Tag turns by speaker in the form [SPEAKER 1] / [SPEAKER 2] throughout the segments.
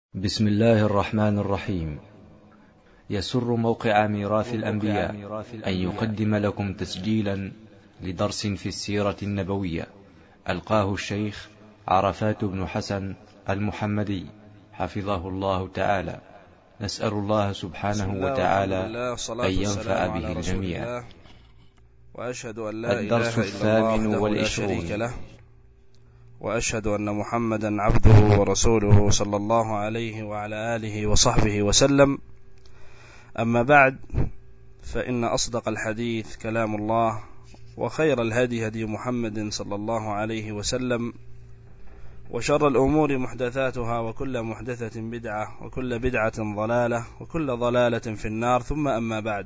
[SPEAKER 1] بسم الله الرحمن الرحيم. يسر موقع ميراث الأنبياء أن يقدم لكم تسجيلا لدرس في السيرة النبوية ألقاه الشيخ عرفات بن حسن المحمدي حفظه الله تعالى. نسأل الله سبحانه وتعالى أن ينفع به الجميع.
[SPEAKER 2] وأشهد أن لا
[SPEAKER 1] الدرس
[SPEAKER 2] إله إلا الله وحده لا شريك
[SPEAKER 1] والعشرون.
[SPEAKER 2] له، وأشهد أن محمدا عبده ورسوله صلى الله عليه وعلى آله وصحبه وسلم. أما بعد، فإن أصدق الحديث كلام الله، وخير الهدي هدي محمد صلى الله عليه وسلم، وشر الأمور محدثاتها، وكل محدثة بدعة، وكل بدعة ضلالة، وكل ضلالة في النار. ثم أما بعد،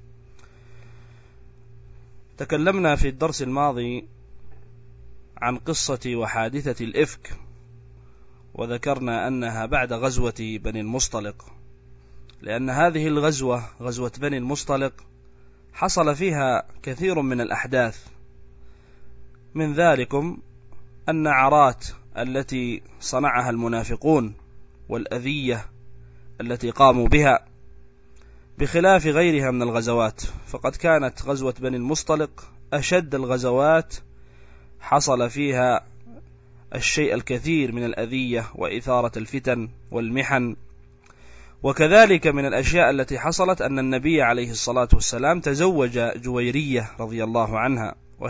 [SPEAKER 2] تكلمنا في الدرس الماضي عن قصة وحادثة الإفك، وذكرنا أنها بعد غزوة بني المصطلق، لأن هذه الغزوة غزوة بني المصطلق حصل فيها كثير من الأحداث، من ذلكم النعرات التي صنعها المنافقون والأذية التي قاموا بها، بخلاف غيرها من الغزوات. فقد كانت غزوة بني المصطلق أشد الغزوات، حصل فيها الشيء الكثير من الأذية وإثارة الفتن والمحن. وكذلك من الأشياء التي حصلت أن النبي عليه الصلاة والسلام تزوج جويرية رضي الله عنها،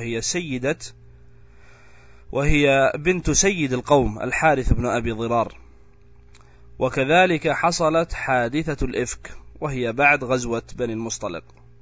[SPEAKER 2] وهي بنت سيد القوم الحارث بن أبي ضرار. وكذلك حصلت حادثة الإفك، وهي بعد غزوة بني المصطلق.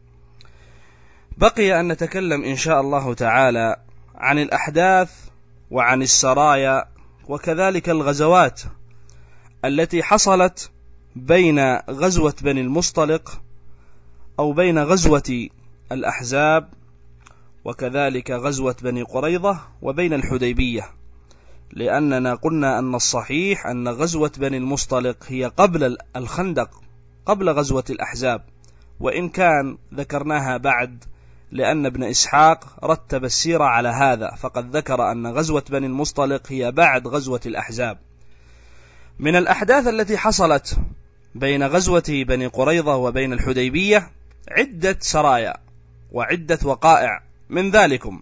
[SPEAKER 2] بقي أن نتكلم إن شاء الله تعالى عن الأحداث وعن السرايا، وكذلك الغزوات التي حصلت بين غزوة بني المصطلق أو بين غزوة الأحزاب، وكذلك غزوة بني قريظة، وبين الحديبية، لأننا قلنا أن الصحيح أن غزوة بني المصطلق هي قبل الخندق، قبل غزوة الأحزاب، وإن كان ذكرناها بعد، لأن ابن إسحاق رتب السيرة على هذا، فقد ذكر أن غزوة بني المصطلق هي بعد غزوة الأحزاب. من الأحداث التي حصلت بين غزوة بني قريظة وبين الحديبية عدة سرايا وعدة وقائع، من ذلكم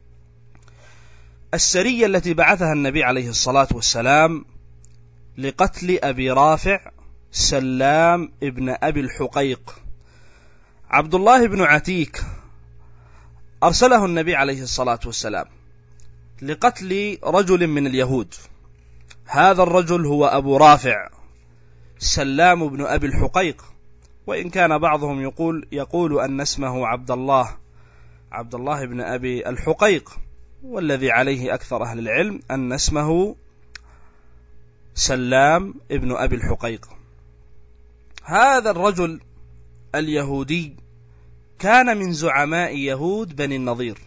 [SPEAKER 2] السرية التي بعثها النبي عليه الصلاة والسلام لقتل أبي رافع سلام ابن أبي الحقيق. عبد الله بن عتيك أرسله النبي عليه الصلاة والسلام لقتل رجل من اليهود. هذا الرجل هو أبو رافع سلام بن أبي الحقيق، وإن كان بعضهم يقول أن اسمه عبد الله بن أبي الحقيق، والذي عليه أكثر أهل العلم أن اسمه سلام ابن أبي الحقيق. هذا الرجل اليهودي كان من زعماء يهود بني النضير،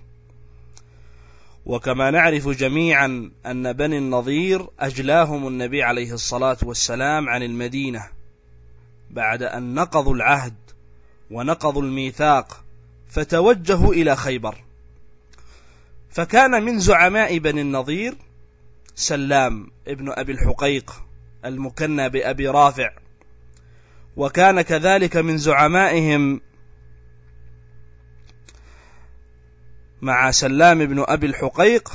[SPEAKER 2] وكما نعرف جميعا أن بني النضير أجلاهم النبي عليه الصلاة والسلام عن المدينة بعد أن نقضوا العهد ونقضوا الميثاق، فتوجهوا إلى خيبر. فكان من زعماء بني النضير سلام ابن أبي الحقيق المكنى بأبي رافع، وكان كذلك من زعمائهم مع سلام بن أبي الحقيق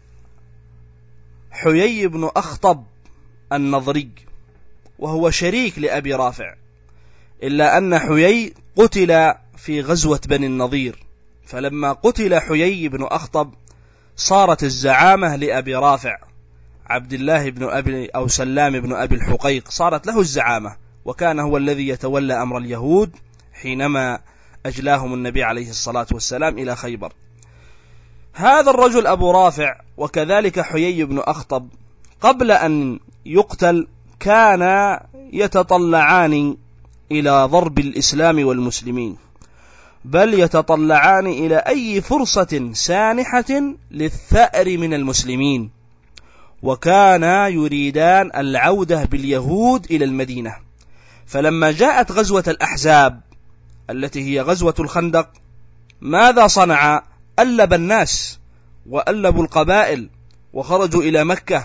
[SPEAKER 2] حيي بن أخطب النضري، وهو شريك لأبي رافع، إلا أن حيي قتل في غزوة بني النضير. فلما قتل حيي بن أخطب صارت الزعامة لأبي رافع عبد الله بن أبي أو سلام بن أبي الحقيق، صارت له الزعامة، وكان هو الذي يتولى أمر اليهود حينما أجلاهم النبي عليه الصلاة والسلام إلى خيبر. هذا الرجل أبو رافع وكذلك حيي بن أخطب قبل أن يقتل كان يتطلعان إلى ضرب الإسلام والمسلمين، بل يتطلعان إلى أي فرصة سانحة للثأر من المسلمين، وكانا يريدان العودة باليهود إلى المدينة. فلما جاءت غزوة الأحزاب التي هي غزوة الخندق، ماذا صنع؟ ألب الناس وألبوا القبائل، وخرجوا إلى مكة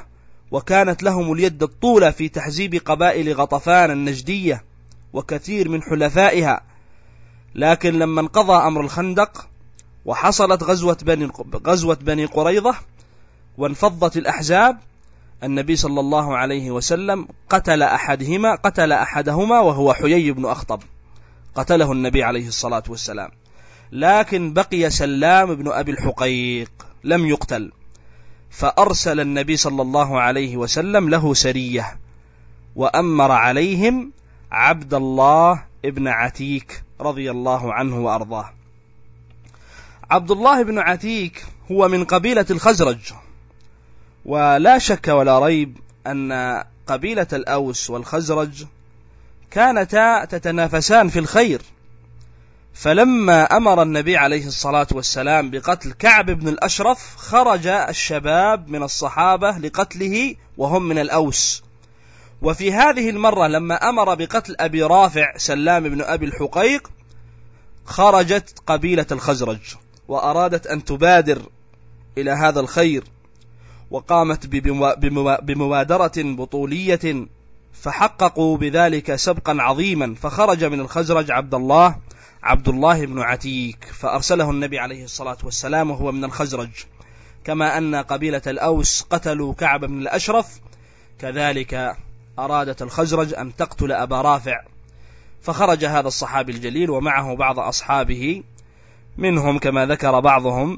[SPEAKER 2] وكانت لهم اليد الطولة في تحزيب قبائل غطفان النجدية وكثير من حلفائها. لكن لما انقضى أمر الخندق وحصلت غزوة بني قريظة وانفضت الأحزاب، النبي صلى الله عليه وسلم قتل أحدهما وهو حيي بن أخطب، قتله النبي عليه الصلاة والسلام. لكن بقي سلام بن أبي الحقيق لم يقتل، فأرسل النبي صلى الله عليه وسلم له سرية وأمر عليهم عبد الله بن عتيك رضي الله عنه وأرضاه. عبد الله بن عتيك هو من قبيلة الخزرج، ولا شك ولا ريب أن قبيلة الأوس والخزرج كانتا تتنافسان في الخير. فلما أمر النبي عليه الصلاة والسلام بقتل كعب بن الأشرف خرج الشباب من الصحابة لقتله وهم من الأوس. وفي هذه المرة لما أمر بقتل أبي رافع سلام بن أبي الحقيق خرجت قبيلة الخزرج وأرادت أن تبادر إلى هذا الخير، وقامت بمبادرة بطولية فحققوا بذلك سبقا عظيما. فخرج من الخزرج عبد الله بن عتيك، فأرسله النبي عليه الصلاة والسلام وهو من الخزرج. كما أن قبيلة الأوس قتلوا كعب بن الأشرف، كذلك أرادت الخزرج أن تقتل أبا رافع. فخرج هذا الصحابي الجليل ومعه بعض أصحابه، منهم كما ذكر بعضهم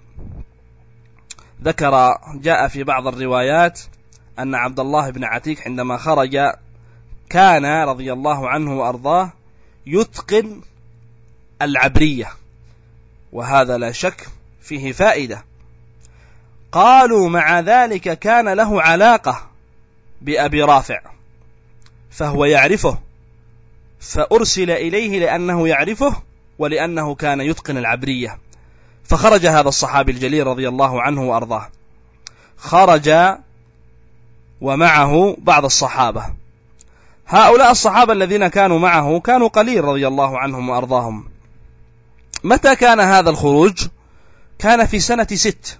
[SPEAKER 2] جاء في بعض الروايات أن عبد الله بن عتيك عندما خرج كان رضي الله عنه وأرضاه يتقن العبرية، وهذا لا شك فيه فائدة. قالوا مع ذلك كان له علاقة بأبي رافع فهو يعرفه، فأرسل إليه لأنه يعرفه ولأنه كان يتقن العبرية. فخرج هذا الصحابي الجليل رضي الله عنه وأرضاه، خرج ومعه بعض الصحابة. هؤلاء الصحابة الذين كانوا معه كانوا قليل رضي الله عنهم وأرضاهم. متى كان هذا الخروج؟ كان في سنة 6،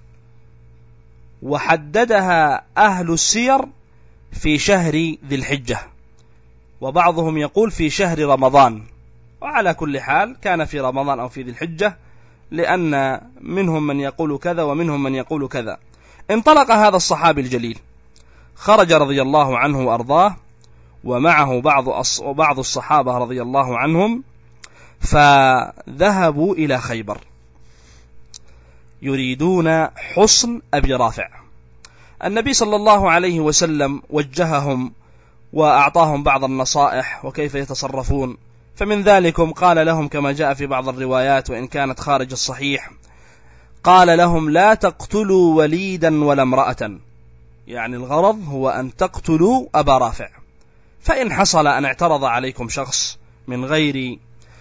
[SPEAKER 2] وحددها أهل السير في شهر ذي الحجة، وبعضهم يقول في شهر رمضان، وعلى كل حال كان في رمضان أو في ذي الحجة، لأن منهم من يقول كذا ومنهم من يقول كذا. انطلق هذا الصحابي الجليل، خرج رضي الله عنه وأرضاه ومعه بعض الصحابة رضي الله عنهم، فذهبوا إلى خيبر يريدون حصن أبي رافع. النبي صلى الله عليه وسلم وجههم وأعطاهم بعض النصائح وكيف يتصرفون. فمن ذلكم قال لهم كما جاء في بعض الروايات وإن كانت خارج الصحيح، قال لهم لا تقتلوا وليدا ولا امرأة، يعني الغرض هو أن تقتلوا أبا رافع، فإن حصل أن اعترض عليكم شخص من غير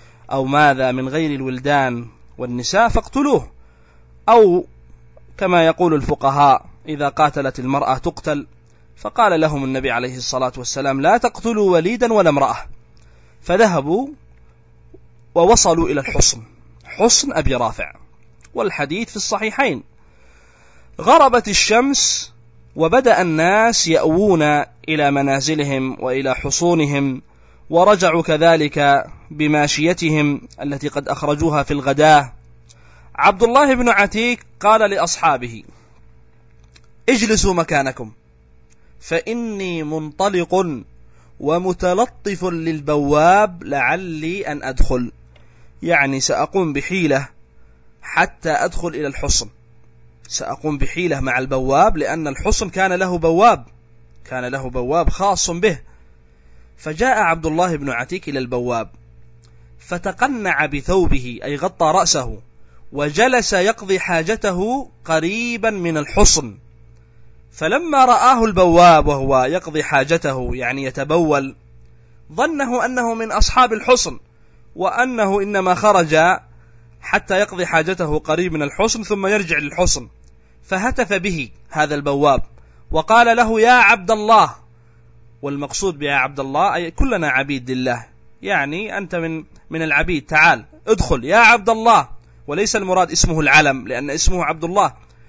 [SPEAKER 2] الولدان والنساء فاقتلوه، أو كما يقول الفقهاء إذا قاتلت المرأة تقتل. فقال لهم النبي عليه الصلاة والسلام لا تقتلوا وليدا ولا امرأة. فذهبوا ووصلوا إلى حصن أبي رافع، والحديث في الصحيحين. غربت الشمس وبدأ الناس يأوون إلى منازلهم وإلى حصونهم، ورجعوا كذلك بماشيتهم التي قد أخرجوها في الغداء. عبد الله بن عتيك قال لأصحابه اجلسوا مكانكم فإني منطلق ومتلطف للبواب لعلي أن أدخل، يعني سأقوم بحيلة حتى أدخل إلى الحصن، سأقوم بحيلة مع البواب، لأن الحصن كان له بواب خاص به. فجاء عبد الله بن عتيك إلى البواب فتقنع بثوبه أي غطى رأسه، وجلس يقضي حاجته قريبا من الحصن. فلما رآه البواب وهو يقضي حاجته يعني يتبول، ظنه أنه من أصحاب الحصن، وأنه إنما خرج حتى يقضي حاجته قريب من الحصن ثم يرجع للحصن. فهتف به هذا البواب وقال له يا عبد الله، والمقصود بيا عبد الله أي كلنا عبيد لله، يعني أنت من العبيد، تعال ادخل يا عبد الله، وليس المراد اسمه العلم لأن اسمه عبد الله.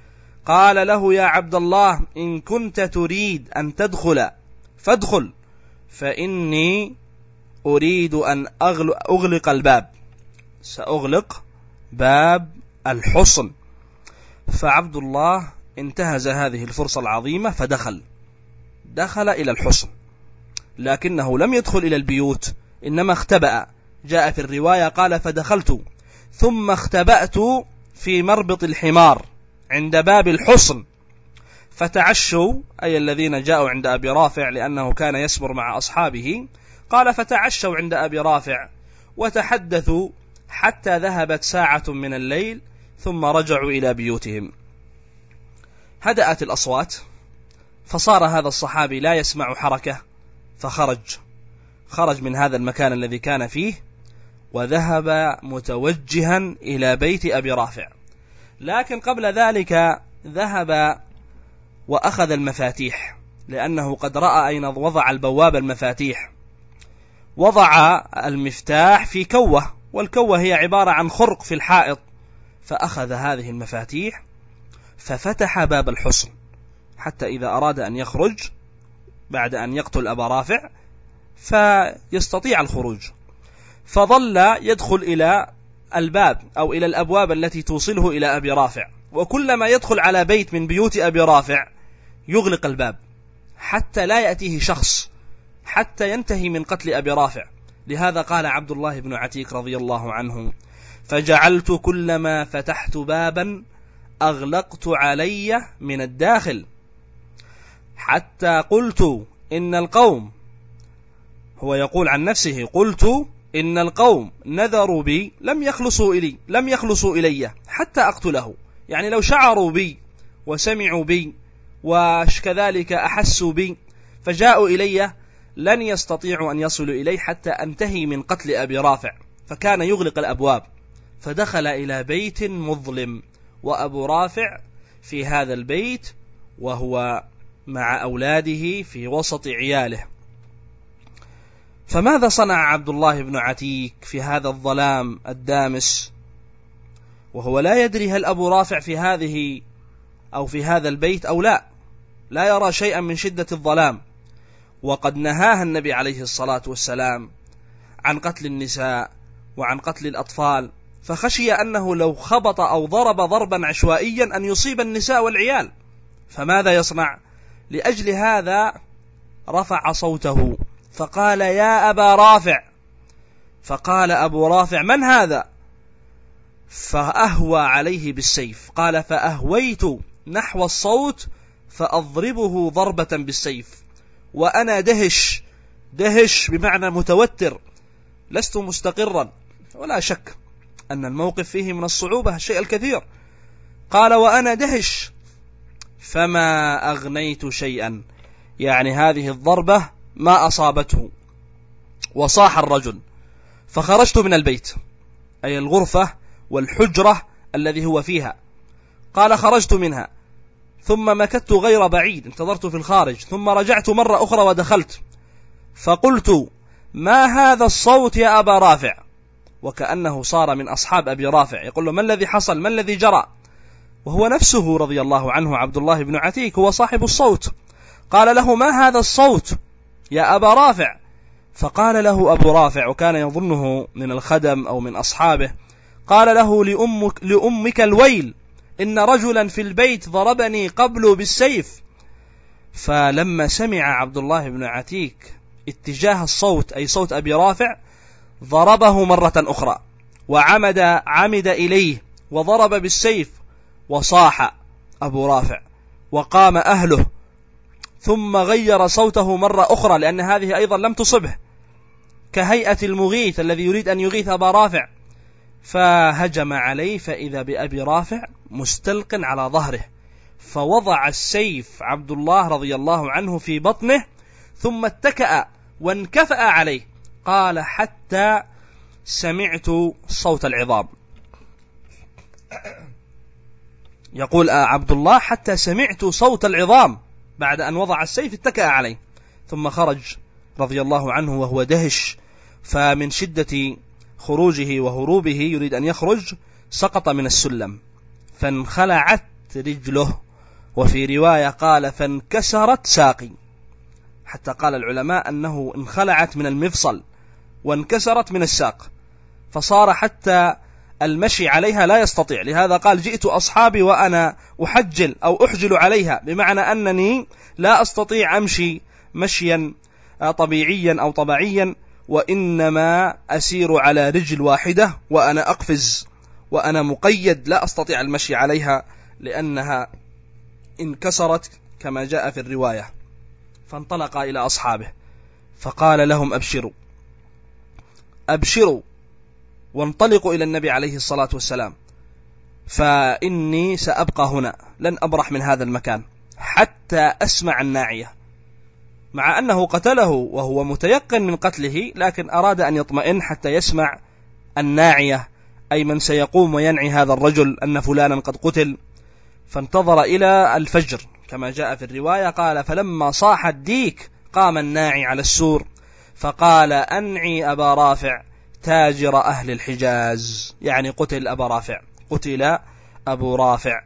[SPEAKER 2] قال له: يا عبد الله، إن كنت تريد أن تدخل فادخل، فإني أريد أن أغلق الباب، سأغلق باب الحصن. فعبد الله انتهز هذه الفرصة العظيمة فدخل إلى الحصن، لكنه لم يدخل إلى البيوت، إنما اختبأ. جاء في الرواية قال: فدخلت ثم اختبأت في مربط الحمار عند باب الحصن، فتعشوا، أي الذين جاءوا عند أبي رافع لأنه كان يسمر مع أصحابه، قال: فتعشوا عند أبي رافع وتحدثوا حتى ذهبت ساعة من الليل، ثم رجعوا إلى بيوتهم. هدأت الأصوات، فصار هذا الصحابي لا يسمع حركة، خرج من هذا المكان الذي كان فيه وذهب متوجها إلى بيت أبي رافع. لكن قبل ذلك ذهب وأخذ المفاتيح، لأنه قد رأى أين وضع البواب المفاتيح. وضع المفتاح في كوة، والكوة هي عبارة عن خرق في الحائط، فأخذ هذه المفاتيح ففتح باب الحصن حتى إذا أراد أن يخرج بعد أن يقتل أبا رافع فيستطيع الخروج. فظل يدخل إلى الباب أو إلى الأبواب التي توصله إلى أبي رافع، وكلما يدخل على بيت من بيوت أبي رافع يغلق الباب حتى لا يأتيه شخص، حتى ينتهي من قتل أبي رافع. لهذا قال عبد الله بن عتيك رضي الله عنه: فجعلت كلما فتحت بابا أغلقت علي من الداخل، حتى قلت إن القوم، هو يقول عن نفسه، قلت إن القوم نذروا بي لم يخلصوا إلي حتى أقتله. يعني لو شعروا بي وسمعوا بي وكذلك أحسوا بي فجاءوا إلي لن يستطيعوا أن يصلوا إلي حتى أنتهي من قتل أبي رافع. فكان يغلق الأبواب، فدخل إلى بيت مظلم وأبو رافع في هذا البيت وهو مع أولاده في وسط عياله. فماذا صنع عبد الله بن عتيك في هذا الظلام الدامس وهو لا يدري هل أبو رافع في هذه أو في هذا البيت أو لا يرى شيئا من شدة الظلام، وقد نهاها النبي عليه الصلاة والسلام عن قتل النساء وعن قتل الأطفال، فخشي أنه لو خبط أو ضرب ضربا عشوائيا أن يصيب النساء والعيال، فماذا يصنع؟ لأجل هذا رفع صوته فقال: يا أبا رافع. فقال أبو رافع: من هذا؟ فأهوى عليه بالسيف. قال: فأهويت نحو الصوت فأضربه ضربة بالسيف وأنا دهش بمعنى متوتر، لست مستقرا، ولا شك أن الموقف فيه من الصعوبة الشيء الكثير. قال: وأنا دهش فما أغنيت شيئا، يعني هذه الضربة ما أصابته. وصاح الرجل، فخرجت من البيت، أي الغرفة والحجرة الذي هو فيها. قال: خرجت منها ثم مكثت غير بعيد، انتظرت في الخارج، ثم رجعت مرة أخرى ودخلت، فقلت: ما هذا الصوت يا أبا رافع؟ وكأنه صار من أصحاب أبي رافع، يقول له: ما الذي حصل؟ ما الذي جرى؟ وهو نفسه رضي الله عنه عبد الله بن عتيك هو صاحب الصوت. قال له: ما هذا الصوت يا أبا رافع؟ فقال له أبو رافع، وكان يظنه من الخدم أو من أصحابه، قال له: لأمك الويل، إن رجلا في البيت ضربني قبل بالسيف. فلما سمع عبد الله بن عتيك اتجاه الصوت، أي صوت أبي رافع، ضربه مرة أخرى وعمد إليه وضرب بالسيف، وصاح أبو رافع وقام أهله، ثم غير صوته مرة أخرى لأن هذه أيضا لم تصبه، كهيئة المغيث الذي يريد أن يغيث أبا رافع، فهجم عليه فإذا بأبي رافع مستلق على ظهره، فوضع السيف عبد الله رضي الله عنه في بطنه ثم اتكأ وانكفأ عليه. قال: حتى سمعت صوت العظام. يقول عبد الله: حتى سمعت صوت العظام، بعد أن وضع السيف اتكأ عليه، ثم خرج رضي الله عنه وهو دهش، فمن شدة خروجه وهروبه يريد أن يخرج سقط من السلم فانخلعت رجله وفي رواية قال فانكسرت ساقي، حتى قال العلماء أنه انخلعت من المفصل وانكسرت من الساق، فصار حتى المشي عليها لا يستطيع. لهذا قال جئت أصحابي وأنا أحجل أو أحجل عليها، بمعنى أنني لا أستطيع أمشي مشيا طبيعيا أو طبيعيا، وإنما أسير على رجل واحدة وأنا أقفز وأنا مقيد لا أستطيع المشي عليها لأنها انكسرت كما جاء في الرواية. فانطلق إلى أصحابه فقال لهم أبشروا أبشروا وانطلقوا إلى النبي عليه الصلاة والسلام، فإني سأبقى هنا لن أبرح من هذا المكان حتى أسمع الناعية، مع أنه قتله وهو متيقن من قتله، لكن أراد أن يطمئن حتى يسمع الناعية، أي من سيقوم وينعي هذا الرجل أن فلانا قد قتل. فانتظر إلى الفجر كما جاء في الرواية، قال فلما صاح الديك قام الناعي على السور فقال أنعي أبا رافع تاجر أهل الحجاز، يعني قتل أبا رافع، قتل أبو رافع.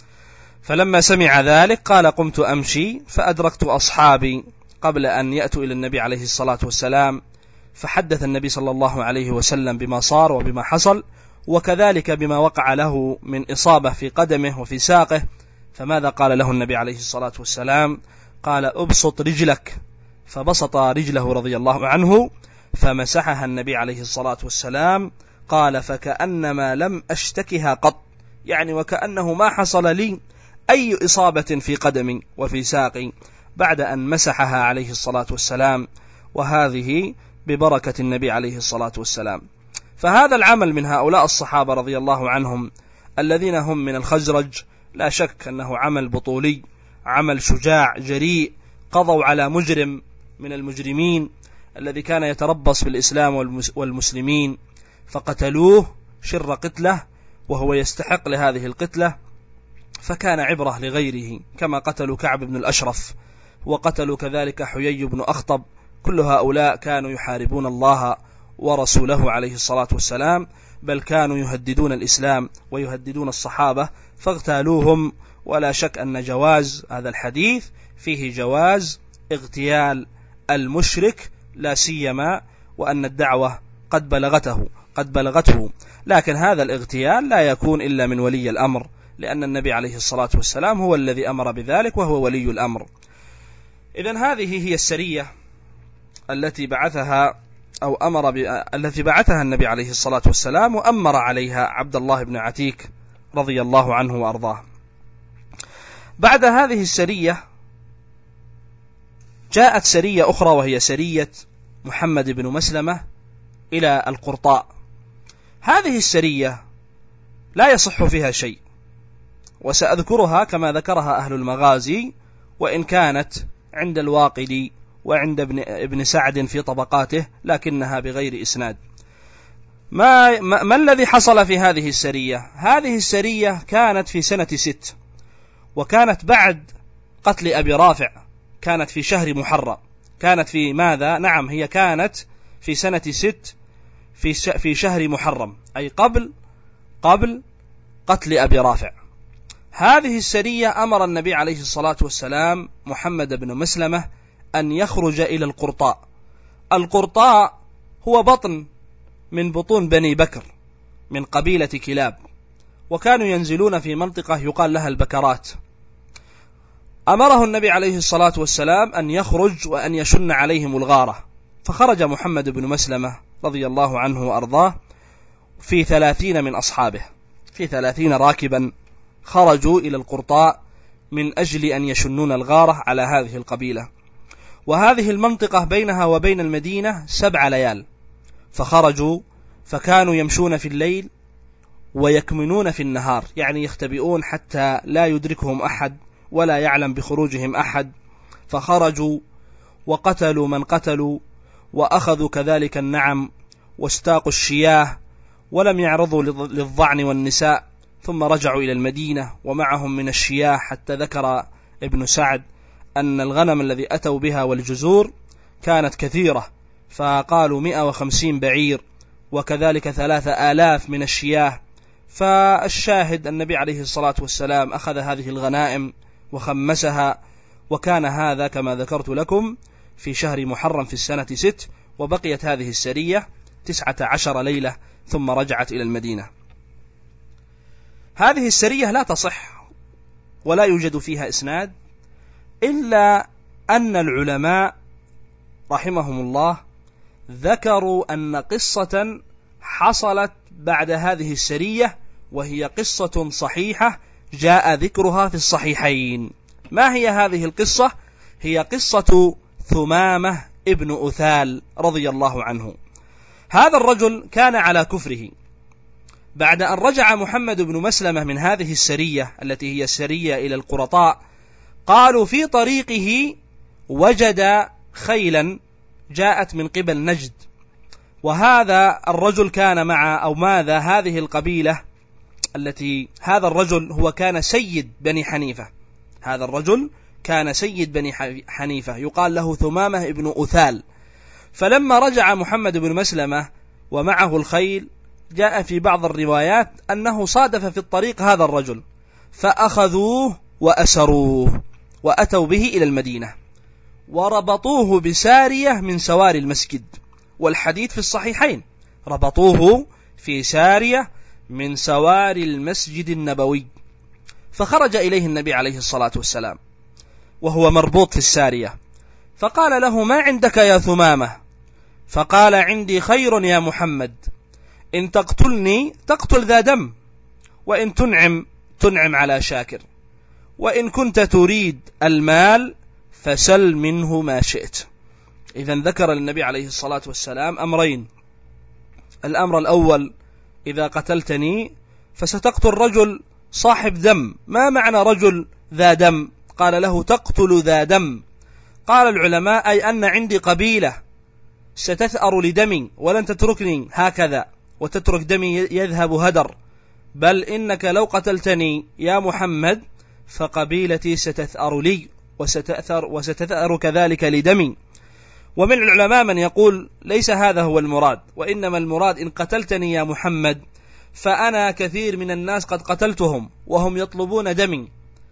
[SPEAKER 2] فلما سمع ذلك قال قمت أمشي فأدركت أصحابي قبل أن يأتوا إلى النبي عليه الصلاة والسلام، فحدث النبي صلى الله عليه وسلم بما صار وبما حصل، وكذلك بما وقع له من إصابة في قدمه وفي ساقه. فماذا قال له النبي عليه الصلاة والسلام؟ قال أبسط رجلك، فبسط رجله رضي الله عنه فمسحها النبي عليه الصلاة والسلام. قال فكأنما لم أشتكها قط، يعني وكأنه ما حصل لي أي إصابة في قدمي وفي ساقي بعد أن مسحها عليه الصلاة والسلام، وهذه ببركة النبي عليه الصلاة والسلام. فهذا العمل من هؤلاء الصحابة رضي الله عنهم الذين هم من الخزرج لا شك أنه عمل بطولي، عمل شجاع جريء، قضوا على مجرم من المجرمين الذي كان يتربص بالإسلام والمسلمين، فقتلوه شر قتله وهو يستحق لهذه القتلة، فكان عبرة لغيره، كما قتلوا كعب بن الأشرف وقتلوا كذلك حيي بن أخطب. كل هؤلاء كانوا يحاربون الله ورسوله عليه الصلاة والسلام، بل كانوا يهددون الإسلام ويهددون الصحابة فاغتالوهم. ولا شك أن جواز هذا الحديث فيه جواز اغتيال المشرك لا سيما وأن الدعوة قد بلغته، لكن هذا الاغتيال لا يكون إلا من ولي الأمر، لأن النبي عليه الصلاة والسلام هو الذي أمر بذلك وهو ولي الأمر. إذن هذه هي السرية التي بعثها التي بعثها النبي عليه الصلاة والسلام، وأمر عليها عبد الله بن عتيك رضي الله عنه وأرضاه. بعد هذه السرية جاءت سرية أخرى وهي سرية محمد بن مسلمة إلى القرطاء. هذه السرية لا يصح فيها شيء، وسأذكرها كما ذكرها أهل المغازي، وإن كانت عند الواقدي وعند ابن سعد في طبقاته، لكنها بغير إسناد. ما الذي حصل في هذه السرية؟ هذه السرية كانت في سنة 6، وكانت بعد قتل أبي رافع، كانت في شهر محرم. كانت في ماذا؟ نعم، هي كانت في سنة 6 في شهر محرم، أي قبل قتل أبي رافع. هذه السرية أمر النبي عليه الصلاة والسلام محمد بن مسلمة أن يخرج إلى القرطاء. القرطاء هو بطن من بطون بني بكر من قبيلة كلاب، وكانوا ينزلون في منطقة يقال لها البكرات. أمره النبي عليه الصلاة والسلام أن يخرج وأن يشن عليهم الغارة، فخرج محمد بن مسلمة رضي الله عنه وأرضاه في 30 من أصحابه، في 30 راكبا خرجوا إلى القرطاء من أجل أن يشنون الغارة على هذه القبيلة. وهذه المنطقة بينها وبين المدينة 7 ليال، فخرجوا فكانوا يمشون في الليل ويكمنون في النهار، يعني يختبئون حتى لا يدركهم أحد ولا يعلم بخروجهم أحد. فخرجوا وقتلوا من قتلوا، وأخذوا كذلك النعم واستاقوا الشياه، ولم يعرضوا للظعن والنساء. ثم رجعوا إلى المدينة ومعهم من الشياه، حتى ذكر ابن سعد أن الغنم الذي أتوا بها والجزور كانت كثيرة، فقالوا 150 بعير وكذلك 3000 من الشياه. فالشاهد النبي عليه الصلاة والسلام أخذ هذه الغنائم وخمسها، وكان هذا كما ذكرت لكم في شهر محرم في السنة 6، وبقيت هذه السرية 19 ليلة ثم رجعت إلى المدينة. هذه السرية لا تصح ولا يوجد فيها إسناد، إلا أن العلماء رحمهم الله ذكروا أن قصة حصلت بعد هذه السرية، وهي قصة صحيحة جاء ذكرها في الصحيحين. ما هي هذه القصة؟ هي قصة ثمامة ابن أثال رضي الله عنه. هذا الرجل كان على كفره. بعد أن رجع محمد بن مسلمة من هذه السرية التي هي السرية إلى القرطاء، قالوا في طريقه وجد خيلا جاءت من قبل نجد، وهذا الرجل كان ماذا هذه القبيلة التي هذا الرجل هو كان سيد بني حنيفة. هذا الرجل كان سيد بني حنيفة يقال له ثمامة ابن أثال. فلما رجع محمد بن مسلمة ومعه الخيل، جاء في بعض الروايات أنه صادف في الطريق هذا الرجل، فأخذوه وأسروه وأتوا به إلى المدينة، وربطوه بسارية من سواري المسجد، والحديث في الصحيحين، ربطوه في سارية من سواري المسجد النبوي. فخرج إليه النبي عليه الصلاة والسلام وهو مربوط في السارية، فقال له: ما عندك يا ثمامة؟ فقال: عندي خير يا محمد، إن تقتلني تقتل ذا دم، وإن تنعم على شاكر، وإن كنت تريد المال فسل منه ما شئت. إذن ذكر للنبي عليه الصلاة والسلام أمرين: الأمر الأول: إذا قتلتني فستقتل رجل صاحب دم. ما معنى رجل ذا دم؟ قال له: تقتل ذا دم. قال العلماء: أي أن عندي قبيلة ستثأر لدمي ولن تتركني هكذا وتترك دمي يذهب هدر، بل إنك لو قتلتني يا محمد فقبيلتي ستثأر لي وستثأر كذلك لدمي. ومن العلماء من يقول ليس هذا هو المراد، وإنما المراد: إن قتلتني يا محمد فأنا كثير من الناس قد قتلتهم وهم يطلبون دمي،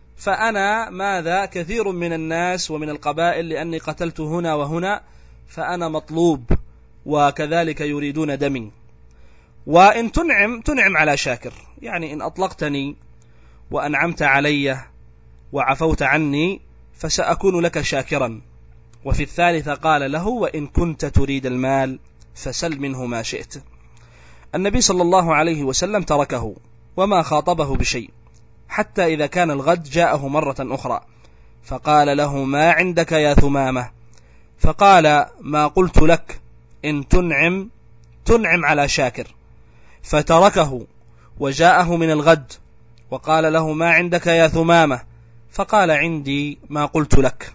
[SPEAKER 2] فأنا كثير من الناس ومن القبائل لأني قتلت هنا وهنا، فأنا مطلوب وكذلك يريدون دمي. وإن تنعم على شاكر، يعني إن أطلقتني وأنعمت علي وعفوت عني فسأكون لك شاكرا. وفي الثالثة قال له: وإن كنت تريد المال فسل منه ما شئت. النبي صلى الله عليه وسلم تركه وما خاطبه بشيء، حتى إذا كان الغد جاءه مرة أخرى فقال له: ما عندك يا ثمامة؟ فقال: ما قلت لك، إن تنعم على شاكر. فتركه وجاءه من الغد وقال له: ما عندك يا ثمامة؟ فقال: عندي ما قلت لك.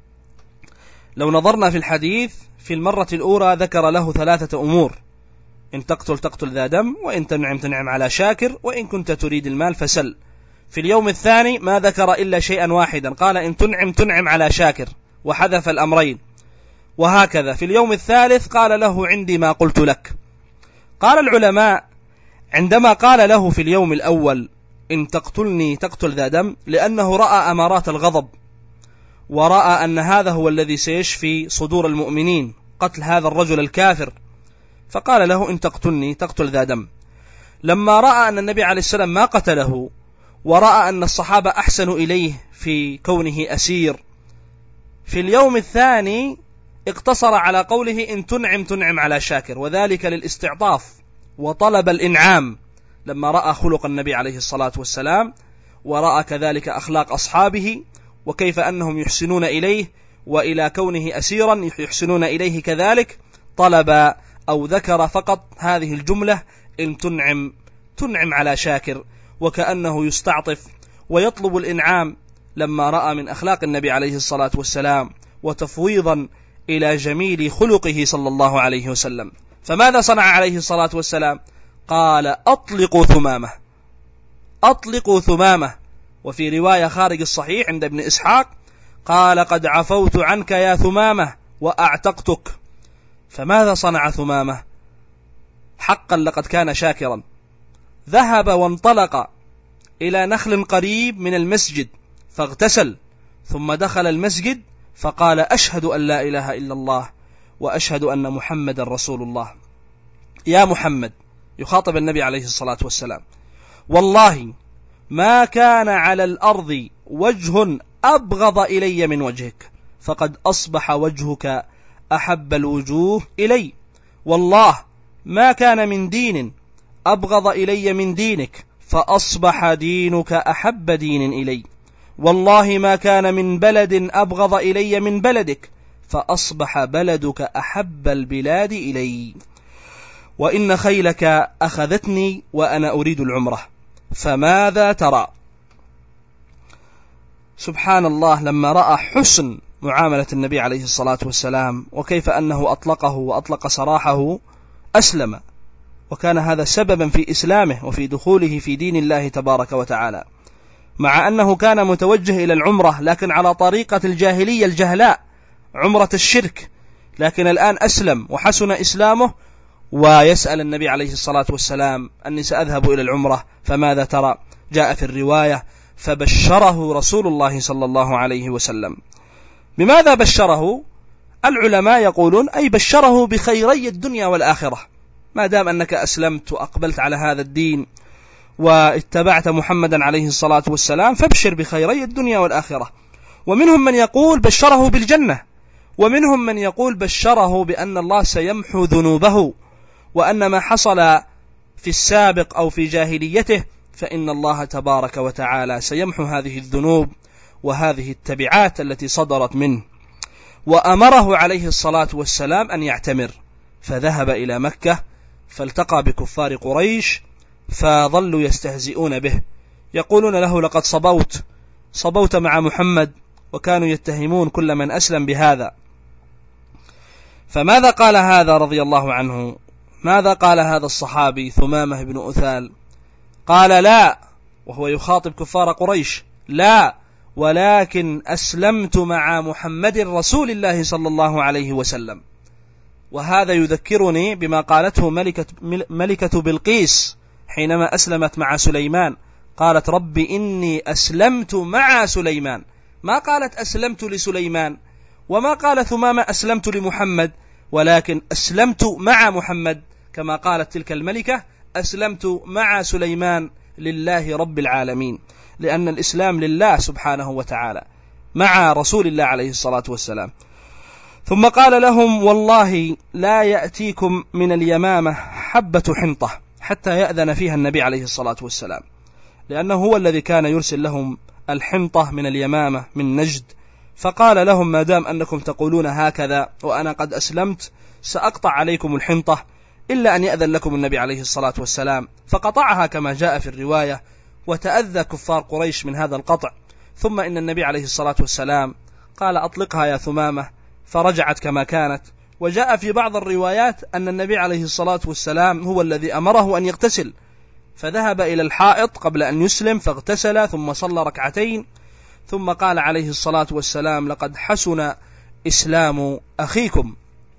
[SPEAKER 2] لو نظرنا في الحديث، في المرة الأولى ذكر له 3 أمور: إن تقتل ذا دم، وإن تنعم على شاكر، وإن كنت تريد المال فسل. في اليوم الثاني ما ذكر إلا شيئا واحدا، قال: إن تنعم على شاكر، وحذف الأمرين. وهكذا في اليوم الثالث قال له: عندي ما قلت لك. قال العلماء: عندما قال له في اليوم الأول: إن تقتلني تقتل ذا دم، لأنه رأى أمارات الغضب، ورأى أن هذا هو الذي سيشفي صدور المؤمنين، قتل هذا الرجل الكافر، فقال له: إن تقتلني تقتل ذا دم. لما رأى أن النبي عليه السلام ما قتله، ورأى أن الصحابة أحسنوا إليه في كونه أسير، في اليوم الثاني اقتصر على قوله: إن تنعم على شاكر، وذلك للاستعطاف وطلب الإنعام، لما رأى خلق النبي عليه الصلاة والسلام، ورأى كذلك أخلاق أصحابه وكيف أنهم يحسنون إليه، وإلى كونه أسيرا يحسنون إليه كذلك، طلب أو ذكر فقط هذه الجملة: إن تنعم على شاكر، وكأنه يستعطف ويطلب الإنعام لما رأى من أخلاق النبي عليه الصلاة والسلام، وتفويضا إلى جميل خلقه صلى الله عليه وسلم. فماذا صنع عليه الصلاة والسلام؟ قال: أطلقوا ثمامة. وفي رواية خارج الصحيح عند ابن إسحاق قال: قد عفوت عنك يا ثمامة وأعتقتك. فماذا صنع ثمامة؟ حقا لقد كان شاكرا، ذهب وانطلق إلى نخل قريب من المسجد فاغتسل ثم دخل المسجد فقال أشهد أن لا إله إلا الله وأشهد أن محمد رسول الله. يا محمد، يخاطب النبي عليه الصلاة والسلام، والله ما كان على الأرض وجه أبغض إلي من وجهك، فقد أصبح وجهك أحب الوجوه إلي. والله ما كان من دين أبغض إلي من دينك، فأصبح دينك أحب دين إلي. والله ما كان من بلد أبغض إلي من بلدك، فأصبح بلدك أحب البلاد إلي. وإن خيلك أخذتني وأنا أريد العمرة، فماذا ترى؟ سبحان الله، لما رأى حسن معاملة النبي عليه الصلاة والسلام وكيف أنه أطلقه وأطلق سراحه أسلم، وكان هذا سببا في إسلامه وفي دخوله في دين الله تبارك وتعالى، مع أنه كان متوجه إلى العمرة لكن على طريقة الجاهلية الجهلاء، عمرة الشرك، لكن الآن أسلم وحسن إسلامه ويسأل النبي عليه الصلاة والسلام أني سأذهب إلى العمرة فماذا ترى؟ جاء في الرواية فبشره رسول الله صلى الله عليه وسلم. بماذا بشره؟ العلماء يقولون أي بشره بخيري الدنيا والآخرة، ما دام أنك أسلمت وأقبلت على هذا الدين واتبعت محمدا عليه الصلاة والسلام فابشر بخيري الدنيا والآخرة. ومنهم من يقول بشره بالجنة، ومنهم من يقول بشره بأن الله سيمحو ذنوبه، وأن ما حصل في السابق أو في جاهليته فإن الله تبارك وتعالى سيمحو هذه الذنوب وهذه التبعات التي صدرت منه. وأمره عليه الصلاة والسلام أن يعتمر، فذهب إلى مكة فالتقى بكفار قريش فظلوا يستهزئون به، يقولون له لقد صبوت مع محمد، وكانوا يتهمون كل من أسلم بهذا. فماذا قال هذا رضي الله عنه؟ ماذا قال هذا الصحابي ثمامة بن أثال؟ قال لا، وهو يخاطب كفار قريش، لا، ولكن أسلمت مع محمد رسول الله صلى الله عليه وسلم. وهذا يذكرني بما قالته ملكة بلقيس حينما أسلمت مع سليمان، قالت رب إني أسلمت مع سليمان، ما قالت أسلمت لسليمان، وما قال ثمامة أسلمت لمحمد، ولكن أسلمت مع محمد، كما قالت تلك الملكة أسلمت مع سليمان لله رب العالمين، لأن الإسلام لله سبحانه وتعالى مع رسول الله عليه الصلاة والسلام. ثم قال لهم والله لا يأتيكم من اليمامة حبة حنطة حتى يأذن فيها النبي عليه الصلاة والسلام، لأنه هو الذي كان يرسل لهم الحنطة من اليمامة من نجد. فقال لهم ما دام أنكم تقولون هكذا وأنا قد أسلمت سأقطع عليكم الحنطة إلا أن يأذن لكم النبي عليه الصلاة والسلام، فقطعها كما جاء في الرواية، وتأذى كفار قريش من هذا القطع. ثم إن النبي عليه الصلاة والسلام قال أطلقها يا ثمامة، فرجعت كما كانت. وجاء في بعض الروايات أن النبي عليه الصلاة والسلام هو الذي أمره أن يغتسل، فذهب إلى الحائط قبل أن يسلم فاغتسل ثم صلى ركعتين، ثم قال عليه الصلاة والسلام لقد حسن إسلام أخيكم.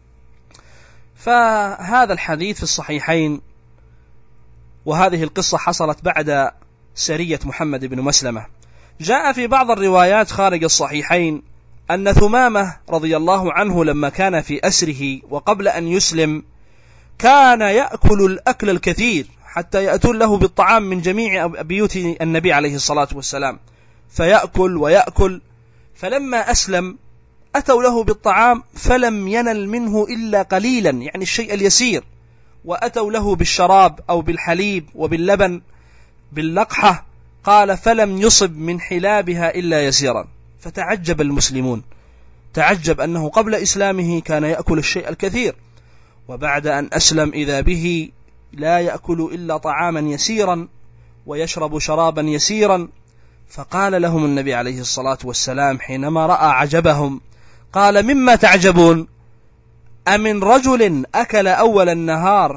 [SPEAKER 2] فهذا الحديث في الصحيحين، وهذه القصة حصلت بعد سرية محمد بن مسلمة. جاء في بعض الروايات خارج الصحيحين أن ثمامة رضي الله عنه لما كان في أسره وقبل أن يسلم كان يأكل الأكل الكثير حتى يأتون له بالطعام من جميع بيوت النبي عليه الصلاة والسلام، فيأكل ويأكل. فلما أسلم أتوا له بالطعام فلم ينل منه إلا قليلا، يعني الشيء اليسير، وأتوا له بالشراب أو بالحليب وباللبن باللقحة، قال فلم يصب من حلابها إلا يسيرا. فتعجب المسلمون، تعجب أنه قبل إسلامه كان يأكل الشيء الكثير، وبعد أن أسلم إذا به لا يأكل إلا طعاما يسيرا ويشرب شرابا يسيرا. فقال لهم النبي عليه الصلاة والسلام حينما رأى عجبهم، قال مما تعجبون؟ أمن رجل أكل أول النهار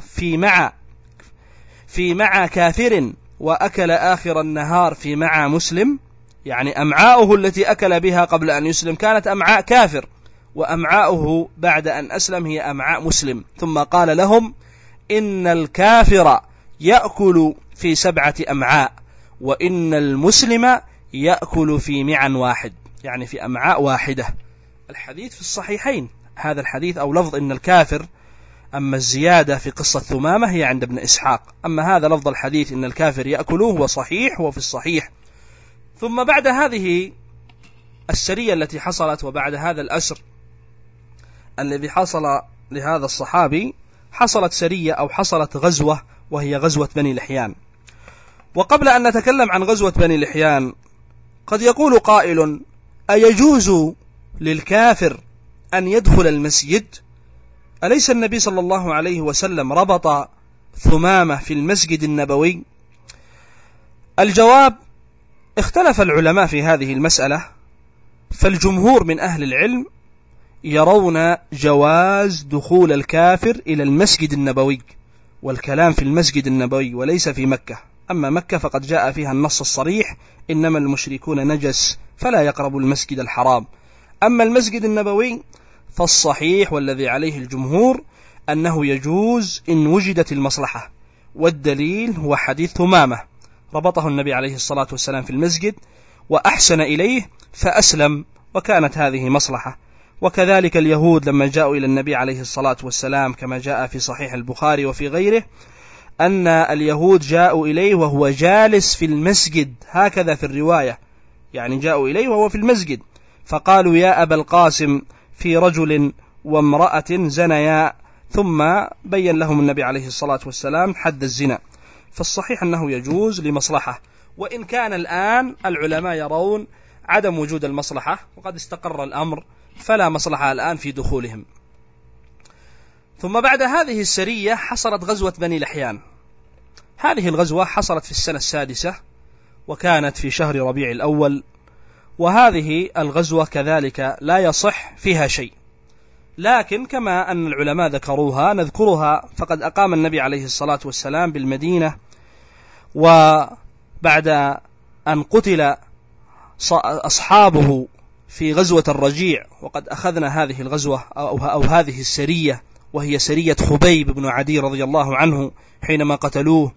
[SPEAKER 2] في مع كافر وأكل آخر النهار في مع مسلم؟ يعني أمعاؤه التي أكل بها قبل أن يسلم كانت أمعاء كافر، وأمعاؤه بعد أن أسلم هي أمعاء مسلم. ثم قال لهم إن الكافر يأكل في 7 أمعاء، وإن المسلم يأكل في معن واحد، يعني في أمعاء واحدة. الحديث في الصحيحين هذا الحديث أو لفظ إن الكافر، أما الزيادة في قصة ثمامة هي عند ابن إسحاق، أما هذا لفظ الحديث إن الكافر يأكله هو صحيح وفي الصحيح. ثم بعد هذه السرية التي حصلت وبعد هذا الأسر الذي حصل لهذا الصحابي، حصلت سرية أو حصلت غزوة وهي غزوة بني لحيان. وقبل أن نتكلم عن غزوة بني لحيان قد يقول قائل: أيجوز للكافر أن يدخل المسجد؟ أليس النبي صلى الله عليه وسلم ربط ثمامة في المسجد النبوي؟ الجواب: اختلف العلماء في هذه المسألة، فالجمهور من أهل العلم يرون جواز دخول الكافر إلى المسجد النبوي، والكلام في المسجد النبوي وليس في مكة. أما مكة فقد جاء فيها النص الصريح: إنما المشركون نجس فلا يقربوا المسجد الحرام. أما المسجد النبوي فالصحيح والذي عليه الجمهور أنه يجوز إن وجدت المصلحة، والدليل هو حديث ثمامة ربطه النبي عليه الصلاة والسلام في المسجد وأحسن إليه فأسلم، وكانت هذه مصلحة. وكذلك اليهود لما جاءوا إلى النبي عليه الصلاة والسلام كما جاء في صحيح البخاري وفي غيره أن اليهود جاءوا إليه وهو جالس في المسجد، هكذا في الرواية، يعني جاءوا إليه وهو في المسجد فقالوا: يا أبا القاسم في رجل وامرأة زنيا، ثم بين لهم النبي عليه الصلاة والسلام حد الزنا. فالصحيح أنه يجوز لمصلحة، وإن كان الآن العلماء يرون عدم وجود المصلحة وقد استقر الأمر، فلا مصلحة الآن في دخولهم. ثم بعد هذه السرية حصلت غزوة بني لحيان. هذه الغزوة حصلت في السنة السادسة وكانت في شهر ربيع الأول، وهذه الغزوة كذلك لا يصح فيها شيء، لكن كما أن العلماء ذكروها نذكرها. فقد أقام النبي عليه الصلاة والسلام بالمدينة، وبعد أن قتل أصحابه في غزوة الرجيع، وقد أخذنا هذه الغزوة أو هذه السرية وهي سرية خبيب بن عدي رضي الله عنه حينما قتلوه.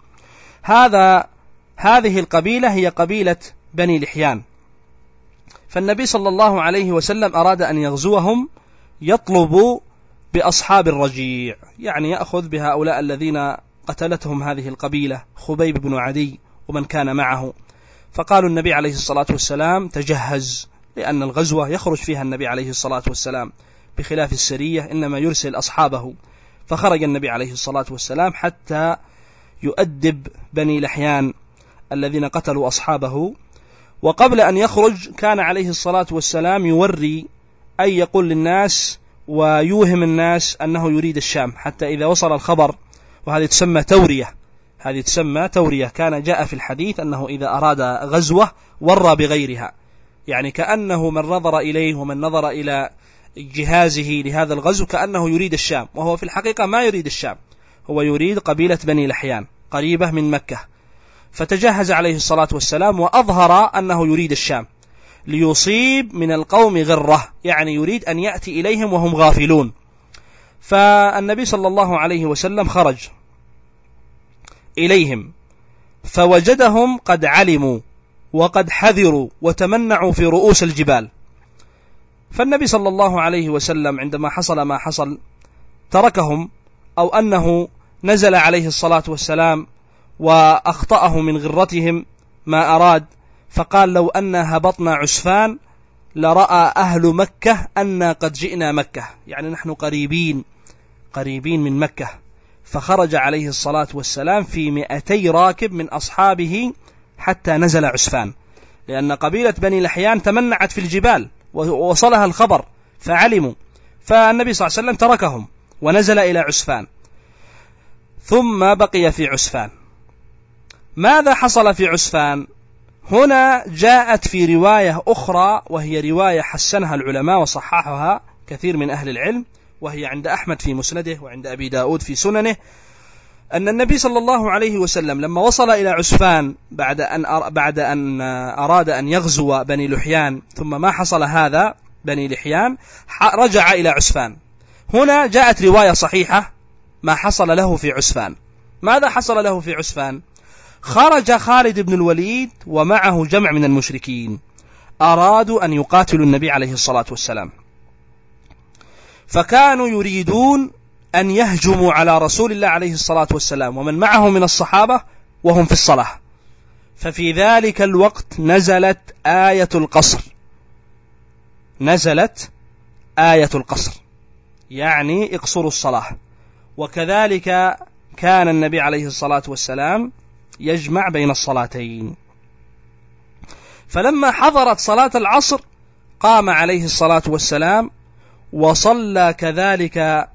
[SPEAKER 2] هذه القبيلة هي قبيلة بني لحيان، فالنبي صلى الله عليه وسلم أراد أن يغزوهم، يطلب بأصحاب الرجيع، يعني يأخذ بهؤلاء الذين قتلتهم هذه القبيلة خبيب بن عدي ومن كان معه. فقالوا النبي عليه الصلاة والسلام: تجهز، لأن الغزوة يخرج فيها النبي عليه الصلاة والسلام، بخلاف السرية إنما يرسل أصحابه. فخرج النبي عليه الصلاة والسلام حتى يؤدب بني لحيان الذين قتلوا أصحابه. وقبل أن يخرج كان عليه الصلاة والسلام يوري أي يقول للناس ويوهم الناس أنه يريد الشام، حتى إذا وصل الخبر، وهذه تسمى تورية، كان جاء في الحديث أنه إذا أراد غزوة ورى بغيرها، يعني كأنه من نظر إليه ومن نظر إلى جهازه لهذا الغزو كأنه يريد الشام، وهو في الحقيقة ما يريد الشام، هو يريد قبيلة بني لحيان قريبة من مكة. فتجهز عليه الصلاة والسلام وأظهر أنه يريد الشام ليصيب من القوم غرة، يعني يريد أن يأتي إليهم وهم غافلون. فالنبي صلى الله عليه وسلم خرج إليهم فوجدهم قد علموا وقد حذروا وتمنعوا في رؤوس الجبال. فالنبي صلى الله عليه وسلم عندما حصل ما حصل تركهم، أو أنه نزل عليه الصلاة والسلام وأخطأه من غرتهم ما أراد، فقال: لو أننا هبطنا عسفان لرأى أهل مكة أننا قد جئنا مكة، يعني نحن قريبين من مكة. فخرج عليه الصلاة والسلام في 200 راكب من أصحابه حتى نزل عسفان، لأن قبيلة بني لحيان تمنعت في الجبال ووصلها الخبر فعلموا، فالنبي صلى الله عليه وسلم تركهم ونزل إلى عسفان، ثم بقي في عسفان. ماذا حصل في عسفان؟ هنا جاءت في رواية أخرى، وهي رواية حسنها العلماء وصححها كثير من أهل العلم، وهي عند أحمد في مسنده وعند أبي داود في سننه، أن النبي صلى الله عليه وسلم لما وصل إلى عسفان بعد أن أراد أن يغزو بني لحيان، ثم ما حصل هذا بني لحيان، رجع إلى عسفان. هنا جاءت رواية صحيحة ما حصل له في عسفان. ماذا حصل له في عسفان؟ خرج خالد بن الوليد ومعه جمع من المشركين أرادوا أن يقاتلوا النبي عليه الصلاة والسلام، فكانوا يريدون أن يهجموا على رسول الله عليه الصلاة والسلام ومن معه من الصحابة وهم في الصلاة. ففي ذلك الوقت نزلت آية القصر، يعني اقصروا الصلاة. وكذلك كان النبي عليه الصلاة والسلام يجمع بين الصلاتين. فلما حضرت صلاة العصر قام عليه الصلاة والسلام وصلى كذلك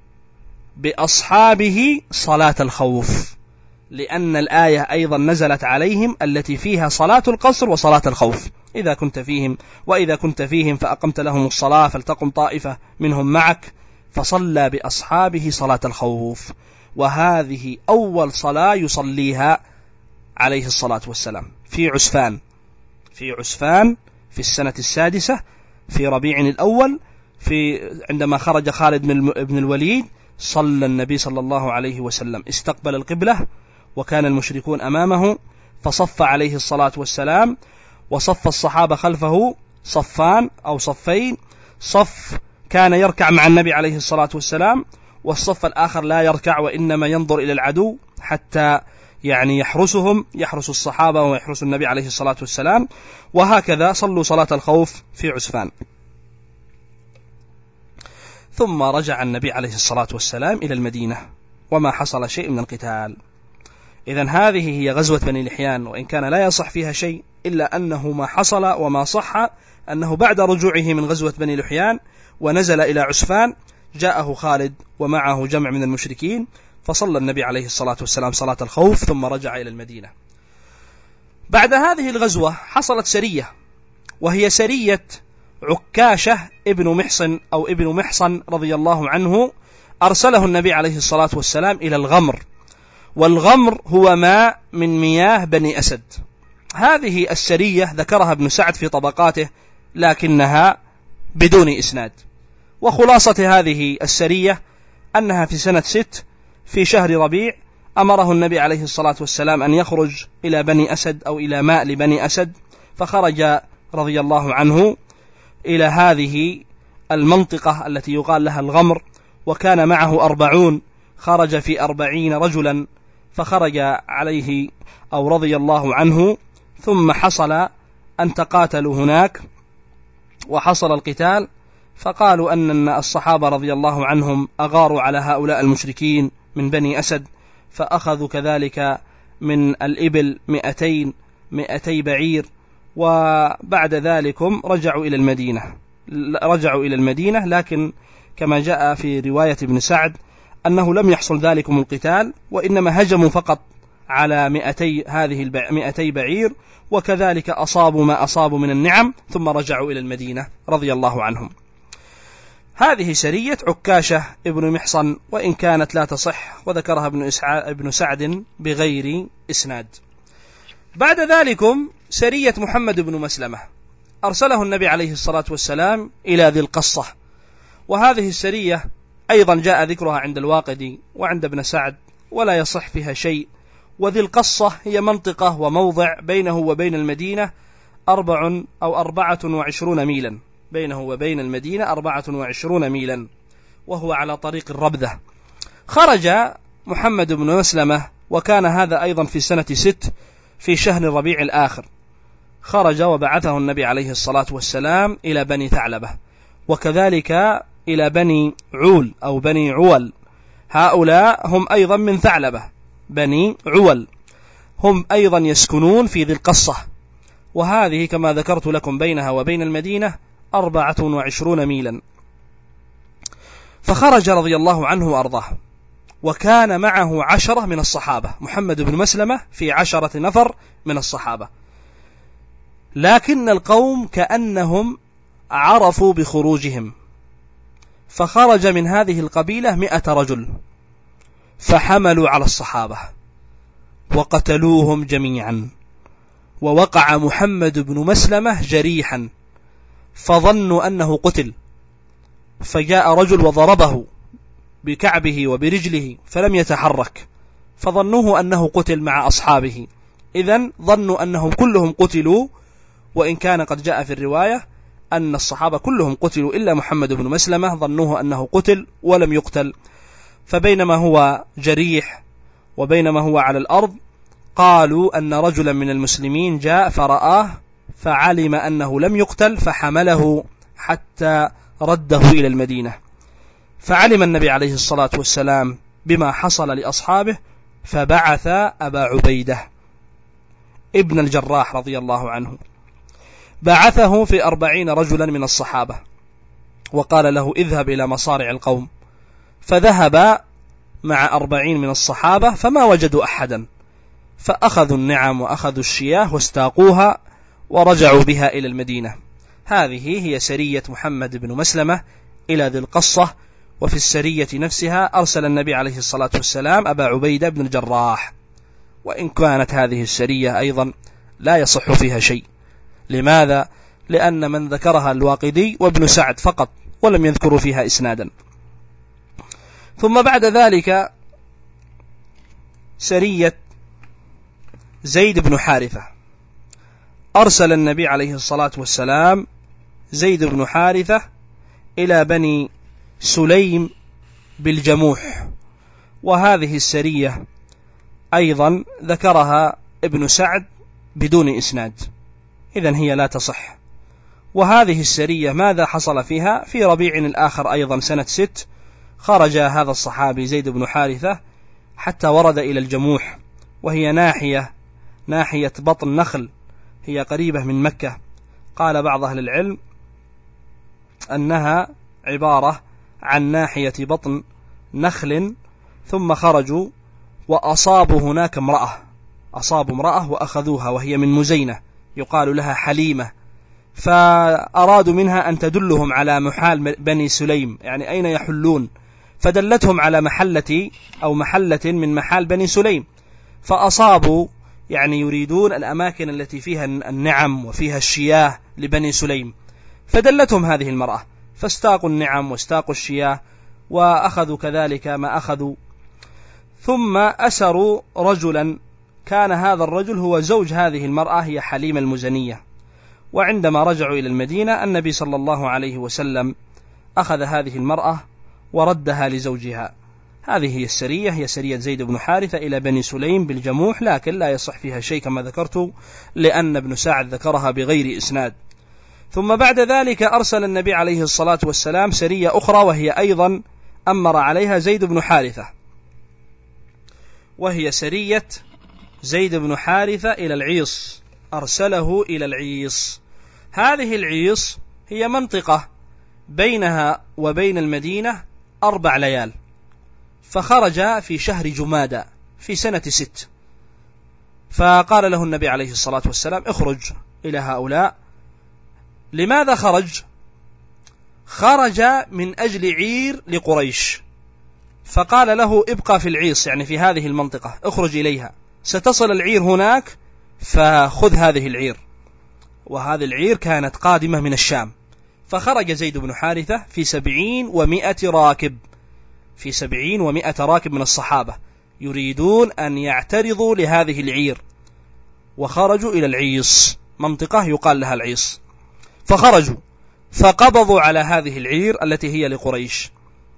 [SPEAKER 2] بأصحابه صلاة الخوف، لأن الآية أيضا نزلت عليهم التي فيها صلاة القصر وصلاة الخوف. إذا كنت فيهم فأقمت لهم الصلاة فلتقم طائفة منهم معك، فصلى بأصحابه صلاة الخوف. وهذه أول صلاة يصليها عليه الصلاة والسلام في عسفان في السنة السادسة في ربيع الأول، عندما خرج خالد بن الوليد صلى النبي صلى الله عليه وسلم، استقبل القبلة وكان المشركون أمامه، فصف عليه الصلاة والسلام وصف الصحابة خلفه صفان أو صفين، صف كان يركع مع النبي عليه الصلاة والسلام، والصف الآخر لا يركع وإنما ينظر إلى العدو حتى يعني يحرس الصحابة ويحرس النبي عليه الصلاة والسلام. وهكذا صلوا صلاة الخوف في عسفان. ثم رجع النبي عليه الصلاة والسلام إلى المدينة وما حصل شيء من القتال. إذن هذه هي غزوة بني لحيان، وإن كان لا يصح فيها شيء إلا أنه ما حصل وما صح أنه بعد رجوعه من غزوة بني لحيان ونزل إلى عسفان جاءه خالد ومعه جمع من المشركين، فصلى النبي عليه الصلاة والسلام صلاة الخوف ثم رجع إلى المدينة. بعد هذه الغزوة حصلت سرية، وهي سرية عكاشة ابن محصن رضي الله عنه، أرسله النبي عليه الصلاة والسلام إلى الغمر، والغمر هو ماء من مياه بني أسد. هذه السرية ذكرها ابن سعد في طبقاته لكنها بدون إسناد. وخلاصة هذه السرية أنها في سنة 6 في شهر ربيع أمره النبي عليه الصلاة والسلام أن يخرج إلى بني أسد أو إلى ماء لبني أسد، فخرج رضي الله عنه إلى هذه المنطقة التي يقال لها الغمر، وكان معه 40، خرج في 40 رجلا، فخرج عليه أو رضي الله عنه. ثم حصل أن تقاتلوا هناك وحصل القتال، فقالوا أن الصحابة رضي الله عنهم أغاروا على هؤلاء المشركين من بني أسد، فأخذوا كذلك من الإبل 200 بعير، وبعد ذلكم رجعوا إلى المدينة. لكن كما جاء في رواية ابن سعد أنه لم يحصل ذلكم القتال، وإنما هجموا فقط على 200 بعير، وكذلك أصابوا ما أصابوا من النعم ثم رجعوا إلى المدينة رضي الله عنهم. هذه سرية عكاشة ابن محصن، وإن كانت لا تصح، وذكرها ابن سعد بغير إسناد. بعد ذلكم سرية محمد بن مسلمة، أرسله النبي عليه الصلاة والسلام إلى ذي القصة، وهذه السرية أيضا جاء ذكرها عند الواقدي وعند ابن سعد ولا يصح فيها شيء. وذي القصة هي منطقة وموضع بينه وبين المدينة 24 ميلا، بينه وبين المدينة 24 ميلا، وهو على طريق الربذة. خرج محمد بن مسلمة، وكان هذا أيضا في سنة 6 في شهر الربيع الآخر، خرج وبعثه النبي عليه الصلاة والسلام إلى بني ثعلبة، وكذلك إلى بني عول أو بني عول. هؤلاء هم أيضا من ثعلبة، بني عول هم أيضا يسكنون في ذي القصة، وهذه كما ذكرت لكم بينها وبين المدينة 24 ميلا. فخرج رضي الله عنه وأرضاه، وكان معه 10 من الصحابة، محمد بن مسلمة في 10 نفر من الصحابة، لكن القوم كأنهم عرفوا بخروجهم، فخرج من هذه القبيلة 100 رجل، فحملوا على الصحابة وقتلوهم جميعا، ووقع محمد بن مسلمة جريحا، فظنوا أنه قتل، فجاء رجل وضربه بكعبه وبرجله فلم يتحرك، فظنوه أنه قتل مع أصحابه، إذن ظنوا أنهم كلهم قتلوا، وإن كان قد جاء في الرواية أن الصحابة كلهم قتلوا إلا محمد بن مسلمة، ظنوه أنه قتل ولم يقتل. فبينما هو جريح وبينما هو على الأرض قالوا أن رجلا من المسلمين جاء فرآه فعلم أنه لم يقتل فحمله حتى رده إلى المدينة. فعلم النبي عليه الصلاة والسلام بما حصل لأصحابه فبعث أبا عبيدة ابن الجراح رضي الله عنه، بعثه في 40 رجلا من الصحابة وقال له اذهب إلى مصارع القوم. فذهب مع 40 من الصحابة فما وجدوا أحدا، فأخذوا النعم وأخذوا الشياه واستاقوها ورجعوا بها إلى المدينة. هذه هي سرية محمد بن مسلمة إلى ذي القصة. وفي السرية نفسها أرسل النبي عليه الصلاة والسلام أبا عبيدة بن الجراح، وإن كانت هذه السرية أيضا لا يصح فيها شيء. لماذا؟ لأن من ذكرها الواقدي وابن سعد فقط ولم يذكروا فيها إسنادا. ثم بعد ذلك سرية زيد بن حارثة، أرسل النبي عليه الصلاة والسلام زيد بن حارثة إلى بني سليم بالجموح، وهذه السرية أيضا ذكرها ابن سعد بدون إسناد، إذن هي لا تصح. وهذه السرية ماذا حصل فيها؟ في ربيع الآخر أيضا سنة 6 خرج هذا الصحابي زيد بن حارثة حتى ورد إلى الجموح، وهي ناحية بطن نخل، هي قريبة من مكة. قال بعض أهل العلم أنها عبارة عن ناحية بطن نخل، ثم خرجوا وأصابوا هناك أصابوا امرأة وأخذوها، وهي من مزينة يقال لها حليمة، فأرادوا منها أن تدلهم على محال بني سليم، يعني أين يحلون، فدلتهم على محلة من محال بني سليم، فأصابوا يعني يريدون الأماكن التي فيها النعم وفيها الشياه لبني سليم، فدلتهم هذه المرأة فاستاقوا النعم واستاقوا الشياه وأخذوا كذلك ما أخذوا. ثم أسروا رجلا، كان هذا الرجل هو زوج هذه المرأة، هي حليمة المزنية. وعندما رجعوا إلى المدينة النبي صلى الله عليه وسلم أخذ هذه المرأة وردها لزوجها. هذه هي السرية، هي سرية زيد بن حارثة إلى بني سليم بالجموح، لكن لا يصح فيها شيء كما ذكرت، لأن ابن سعد ذكرها بغير إسناد. ثم بعد ذلك أرسل النبي عليه الصلاة والسلام سرية أخرى، وهي أيضا أمر عليها زيد بن حارثة، وهي سرية زيد بن حارثة إلى العيص، أرسله إلى العيص. هذه العيص هي منطقة بينها وبين المدينة 4 ليال، فخرج في شهر جمادى في سنة 6، فقال له النبي عليه الصلاة والسلام اخرج إلى هؤلاء. لماذا خرج؟ خرج من أجل عير لقريش، فقال له ابقى في العيص، يعني في هذه المنطقة، اخرج إليها، ستصل العير هناك فخذ هذه العير. وهذه العير كانت قادمة من الشام. فخرج زيد بن حارثة في 70 و100 راكب، في 70 و100 راكب من الصحابة يريدون أن يعترضوا لهذه العير، وخرجوا إلى العيص، منطقة يقال لها العيص. فخرجوا فقبضوا على هذه العير التي هي لقريش،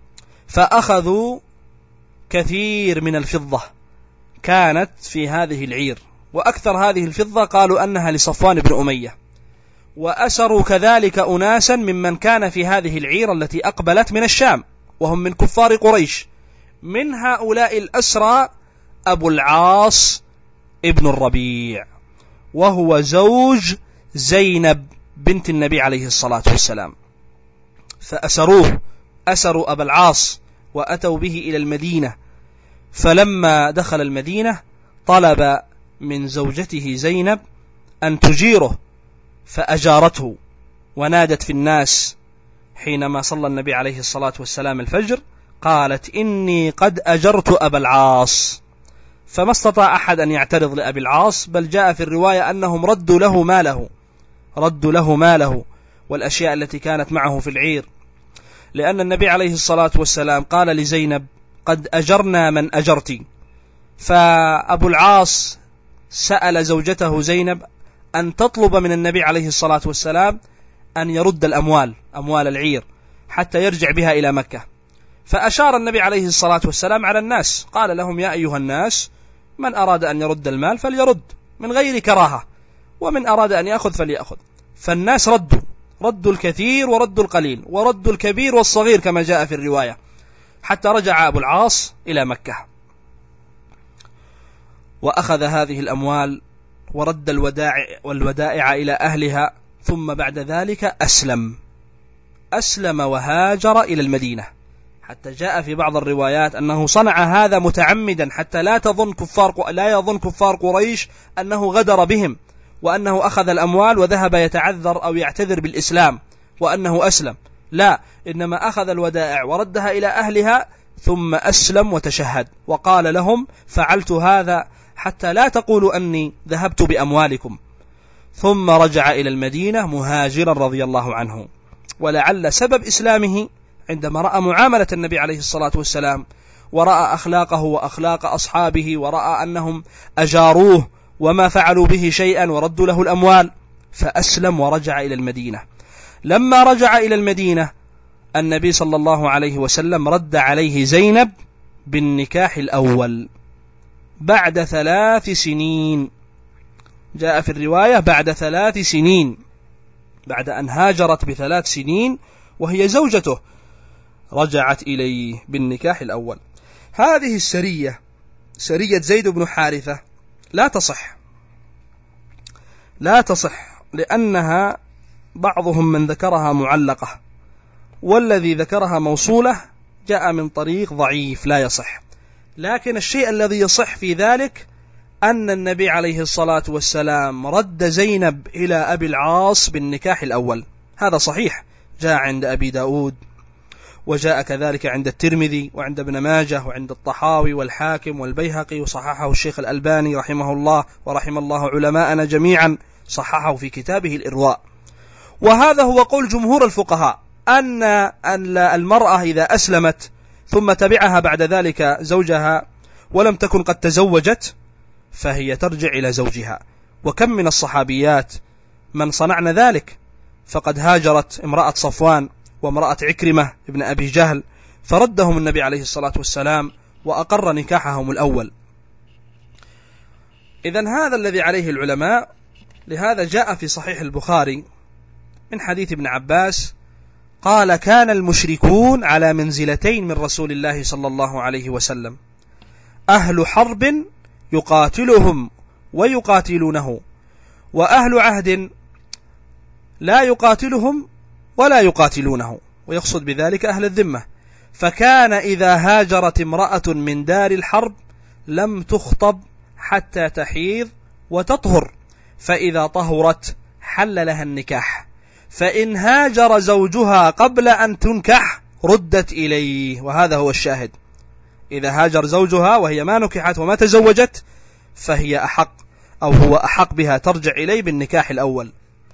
[SPEAKER 2] فأخذوا كثير من الفضة كانت في هذه العير، وأكثر هذه الفضة قالوا أنها لصفوان بن أمية. وأسروا كذلك أناسا ممن كان في هذه العير التي أقبلت من الشام، وهم من كفار قريش. من هؤلاء الأسرى أبو العاص ابن الربيع، وهو زوج زينب بنت النبي عليه الصلاة والسلام. فأسروه، أسروا أبا العاص وأتوا به إلى المدينة. فلما دخل المدينة طلب من زوجته زينب أن تجيره، فأجارته، ونادت في الناس حينما صلى النبي عليه الصلاة والسلام الفجر، قالت إني قد أجرت أبا العاص. فما استطاع أحد أن يعترض لأبي العاص، بل جاء في الرواية أنهم ردوا له ماله والأشياء التي كانت معه في العير، لأن النبي عليه الصلاة والسلام قال لزينب قد أجرنا من أجرتي. فأبو العاص سأل زوجته زينب أن تطلب من النبي عليه الصلاة والسلام أن يرد أموال العير حتى يرجع بها إلى مكة. فأشار النبي عليه الصلاة والسلام على الناس، قال لهم: يا أيها الناس، من أراد أن يرد المال فليرد من غير كراهة، ومن أراد أن يأخذ فليأخذ. فالناس ردوا الكثير وردوا القليل، وردوا الكبير والصغير كما جاء في الرواية، حتى رجع أبو العاص إلى مكة وأخذ هذه الأموال ورد والودائع إلى أهلها. ثم بعد ذلك أسلم وهاجر إلى المدينة، حتى جاء في بعض الروايات أنه صنع هذا متعمدا حتى لا يظن كفار قريش أنه غدر بهم، وأنه أخذ الأموال وذهب يتعذر أو يعتذر بالإسلام وأنه أسلم. لا، إنما أخذ الودائع وردها إلى أهلها ثم أسلم وتشهد، وقال لهم: فعلت هذا حتى لا تقولوا أني ذهبت بأموالكم. ثم رجع إلى المدينة مهاجرا رضي الله عنه. ولعل سبب إسلامه عندما رأى معاملة النبي عليه الصلاة والسلام، ورأى أخلاقه وأخلاق أصحابه، ورأى أنهم أجاروه وما فعلوا به شيئا وردوا له الأموال، فأسلم ورجع إلى المدينة. لما رجع إلى المدينة النبي صلى الله عليه وسلم رد عليه زينب بالنكاح الأول بعد 3 سنين. جاء في الرواية بعد 3 سنين، بعد أن هاجرت ب3 سنين وهي زوجته، رجعت إليه بالنكاح الأول. هذه السرية، سرية زيد بن حارثة، لا تصح لأنها بعضهم من ذكرها معلقة، والذي ذكرها موصولة جاء من طريق ضعيف لا يصح. لكن الشيء الذي يصح في ذلك أن النبي عليه الصلاة والسلام رد زينب إلى أبي العاص بالنكاح الأول، هذا صحيح، جاء عند أبي داود، وجاء كذلك عند الترمذي وعند ابن ماجه وعند الطحاوي والحاكم والبيهقي، وصححه الشيخ الألباني رحمه الله ورحم الله علماءنا جميعا، صححه في كتابه الإرواء. وهذا هو قول جمهور الفقهاء، أن المرأة إذا أسلمت ثم تبعها بعد ذلك زوجها ولم تكن قد تزوجت فهي ترجع إلى زوجها. وكم من الصحابيات من صنعن ذلك، فقد هاجرت امرأة صفوان وامرأة عكرمة ابن أبي جهل، فردهم النبي عليه الصلاة والسلام وأقر نكاحهم الأول. إذن هذا الذي عليه العلماء. لهذا جاء في صحيح البخاري من حديث ابن عباس قال: كان المشركون على منزلتين من رسول الله صلى الله عليه وسلم: أهل حرب يقاتلهم ويقاتلونه، وأهل عهد لا يقاتلهم ولا يقاتلونه، ويقصد بذلك أهل الذمة. فكان إذا هاجرت امرأة من دار الحرب لم تخطب حتى تحيض وتطهر، فإذا طهرت حل لها النكاح، فإن هاجر زوجها قبل أن تنكح ردت إليه. وهذا هو الشاهد، إذا هاجر زوجها وهي ما نكحت وما تزوجت فهي أحق، أو هو أحق بها، ترجع إليه بالنكاح الأول.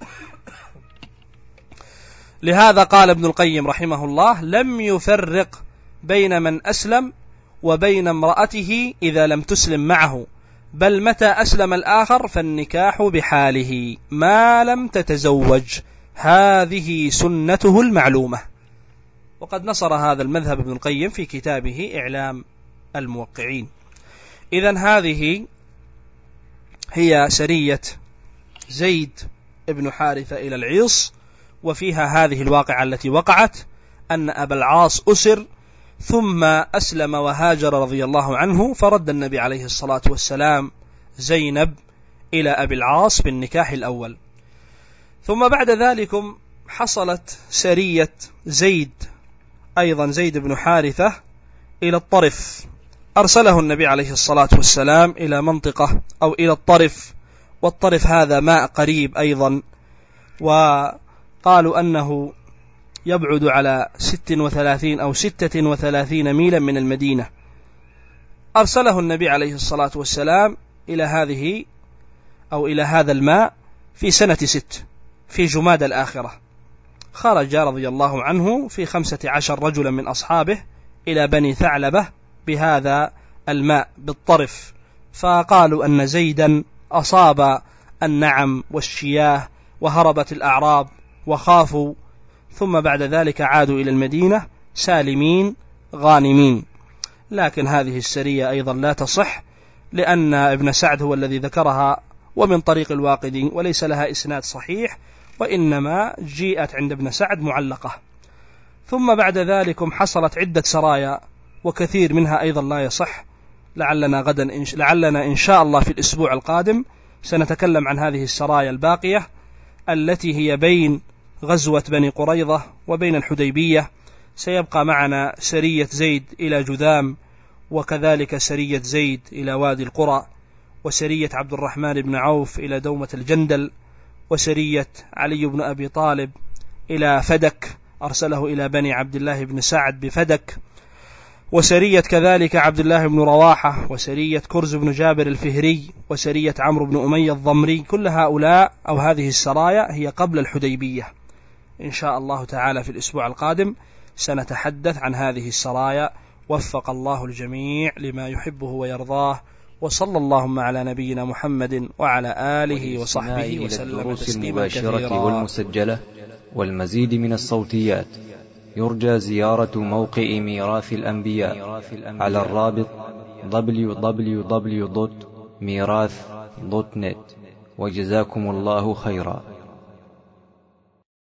[SPEAKER 2] لهذا قال ابن القيم رحمه الله: لم يفرق بين من أسلم وبين امرأته إذا لم تسلم معه، بل متى أسلم الآخر فالنكاح بحاله ما لم تتزوج، هذه سنته المعلومة. وقد نصر هذا المذهب ابن القيم في كتابه إعلام الموقعين. إذن هذه هي سرية زيد بن حارثة إلى العيص، وفيها هذه الواقعة التي وقعت، أن أبا العاص أسر ثم أسلم وهاجر رضي الله عنه، فرد النبي عليه الصلاة والسلام زينب إلى أبي العاص بالنكاح الأول. ثم بعد ذلك حصلت سرية زيد بن حارثة إلى الطرف، أرسله النبي عليه الصلاة والسلام إلى منطقة أو إلى الطرف، والطرف هذا ماء قريب أيضا، وقالوا أنه يبعد على 36 أو 36 ميلا من المدينة. أرسله النبي عليه الصلاة والسلام إلى هذا الماء في سنة 6 في جماد الآخرة. خرج رضي الله عنه في 15 رجلا من أصحابه إلى بني ثعلبة بهذا الماء بالطرف، فقالوا أن زيدا أصاب النعم والشياه وهربت الأعراب وخافوا، ثم بعد ذلك عادوا إلى المدينة سالمين غانمين. لكن هذه السرية أيضا لا تصح، لأن ابن سعد هو الذي ذكرها ومن طريق الواقدي، وليس لها إسناد صحيح، وإنما جيءت عند ابن سعد معلقة. ثم بعد ذلك حصلت عدة سرايا وكثير منها أيضا لا يصح. لعلنا إن شاء الله في الأسبوع القادم سنتكلم عن هذه السرايا الباقية التي هي بين غزوة بني قريظة وبين الحديبية. سيبقى معنا سرية زيد إلى جذام، وكذلك سرية زيد إلى وادي القرى، وسرية عبد الرحمن بن عوف إلى دومة الجندل، وسرية علي بن أبي طالب إلى فدك أرسله إلى بني عبد الله بن سعد بفدك، وسرية كذلك عبد الله بن رواحة، وسرية كرز بن جابر الفهري، وسرية عمرو بن أمية الضمري. كل هؤلاء أو هذه السرايا هي قبل الحديبية. إن شاء الله تعالى في الأسبوع القادم سنتحدث عن هذه السرايا. وفق الله الجميع لما يحبه ويرضاه، وصلى اللهم على نبينا محمد وعلى آله وصحبه وسلم تسليما كثيرا.
[SPEAKER 1] والمسجلة والمزيد من الصوتيات يرجى زيارة موقع ميراث الأنبياء على الرابط www.mirath.net. وجزاكم الله خيرا.